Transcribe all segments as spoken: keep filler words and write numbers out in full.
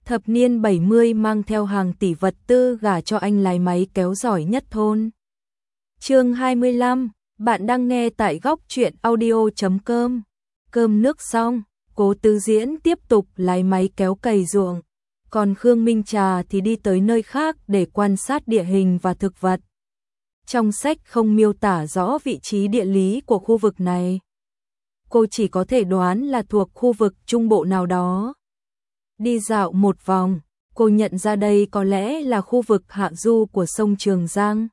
Thập niên bảy mươi mang theo hàng tỷ vật tư gả cho anh lái máy kéo giỏi nhất thôn. Chương hai mươi lăm, bạn đang nghe tại góc truyện audio chấm com. Cơm nước xong, Cố Tứ Diễn tiếp tục lái máy kéo cày ruộng, còn Khương Minh Trà thì đi tới nơi khác để quan sát địa hình và thực vật. Trong sách không miêu tả rõ vị trí địa lý của khu vực này. Cô chỉ có thể đoán là thuộc khu vực trung bộ nào đó. Đi dạo một vòng, cô nhận ra đây có lẽ là khu vực hạ du của sông Trường Giang.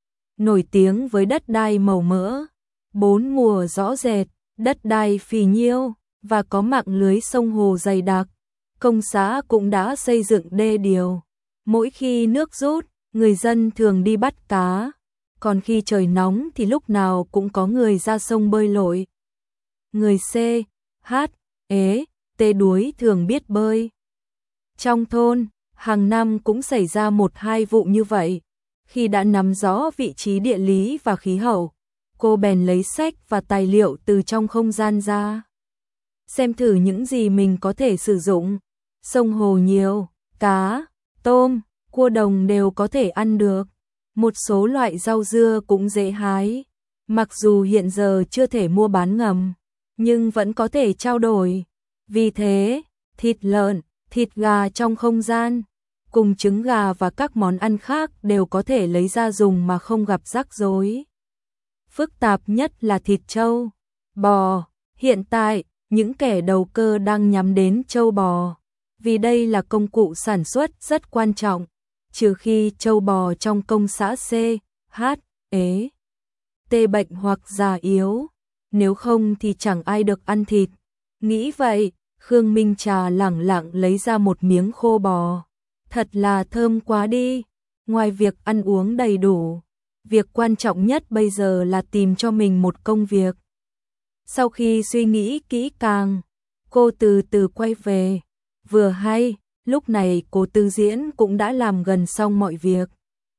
Nổi tiếng với đất đai màu mỡ, bốn mùa rõ rệt, đất đai phì nhiêu và có mạng lưới sông hồ dày đặc. Công xã cũng đã xây dựng đê điều. Mỗi khi nước rút, người dân thường đi bắt cá, còn khi trời nóng thì lúc nào cũng có người ra sông bơi lội. Người C, H, ế, T đuối thường biết bơi. Trong thôn, hàng năm cũng xảy ra một hai vụ như vậy. Khi đã nắm rõ vị trí địa lý và khí hậu, cô bèn lấy sách và tài liệu từ trong không gian ra, xem thử những gì mình có thể sử dụng. Sông hồ nhiều, cá, tôm, cua đồng đều có thể ăn được. Một số loại rau dưa cũng dễ hái. Mặc dù hiện giờ chưa thể mua bán ngầm, nhưng vẫn có thể trao đổi. Vì thế, thịt lợn, thịt gà trong không gian, cùng trứng gà và các món ăn khác đều có thể lấy ra dùng mà không gặp rắc rối. Phức tạp nhất là thịt trâu, bò. Hiện tại, những kẻ đầu cơ đang nhắm đến trâu bò, vì đây là công cụ sản xuất rất quan trọng, trừ khi trâu bò trong công xã C, H, ế, T bệnh hoặc già yếu, nếu không thì chẳng ai được ăn thịt. Nghĩ vậy, Khương Minh Trà lẳng lặng lấy ra một miếng khô bò. Thật là thơm quá đi. Ngoài việc ăn uống đầy đủ, việc quan trọng nhất bây giờ là tìm cho mình một công việc. Sau khi suy nghĩ kỹ càng, cô từ từ quay về. Vừa hay, lúc này Cố Tứ Diễn cũng đã làm gần xong mọi việc.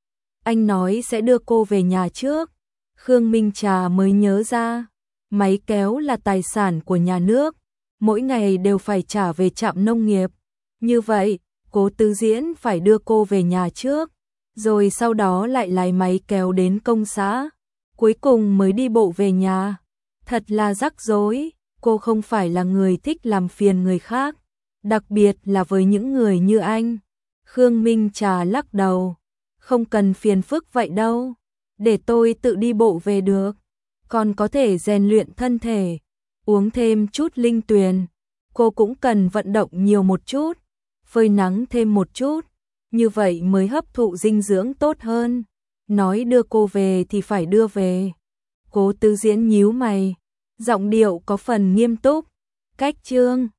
Anh nói sẽ đưa cô về nhà trước. Khương Minh Trà mới nhớ ra, máy kéo là tài sản của nhà nước, mỗi ngày đều phải trả về trạm nông nghiệp. Như vậy, Cố Tứ Diễn phải đưa cô về nhà trước, rồi sau đó lại lái máy kéo đến công xã, cuối cùng mới đi bộ về nhà. Thật là rắc rối, cô không phải là người thích làm phiền người khác, đặc biệt là với những người như anh. Khương Minh Trà lắc đầu, không cần phiền phức vậy đâu, để tôi tự đi bộ về được, còn có thể rèn luyện thân thể, uống thêm chút linh tuyền. Cô cũng cần vận động nhiều một chút, phơi nắng thêm một chút, như vậy mới hấp thụ dinh dưỡng tốt hơn. Nói đưa cô về thì phải đưa về. Cố Tứ Diễn nhíu mày, giọng điệu có phần nghiêm túc. Cách chương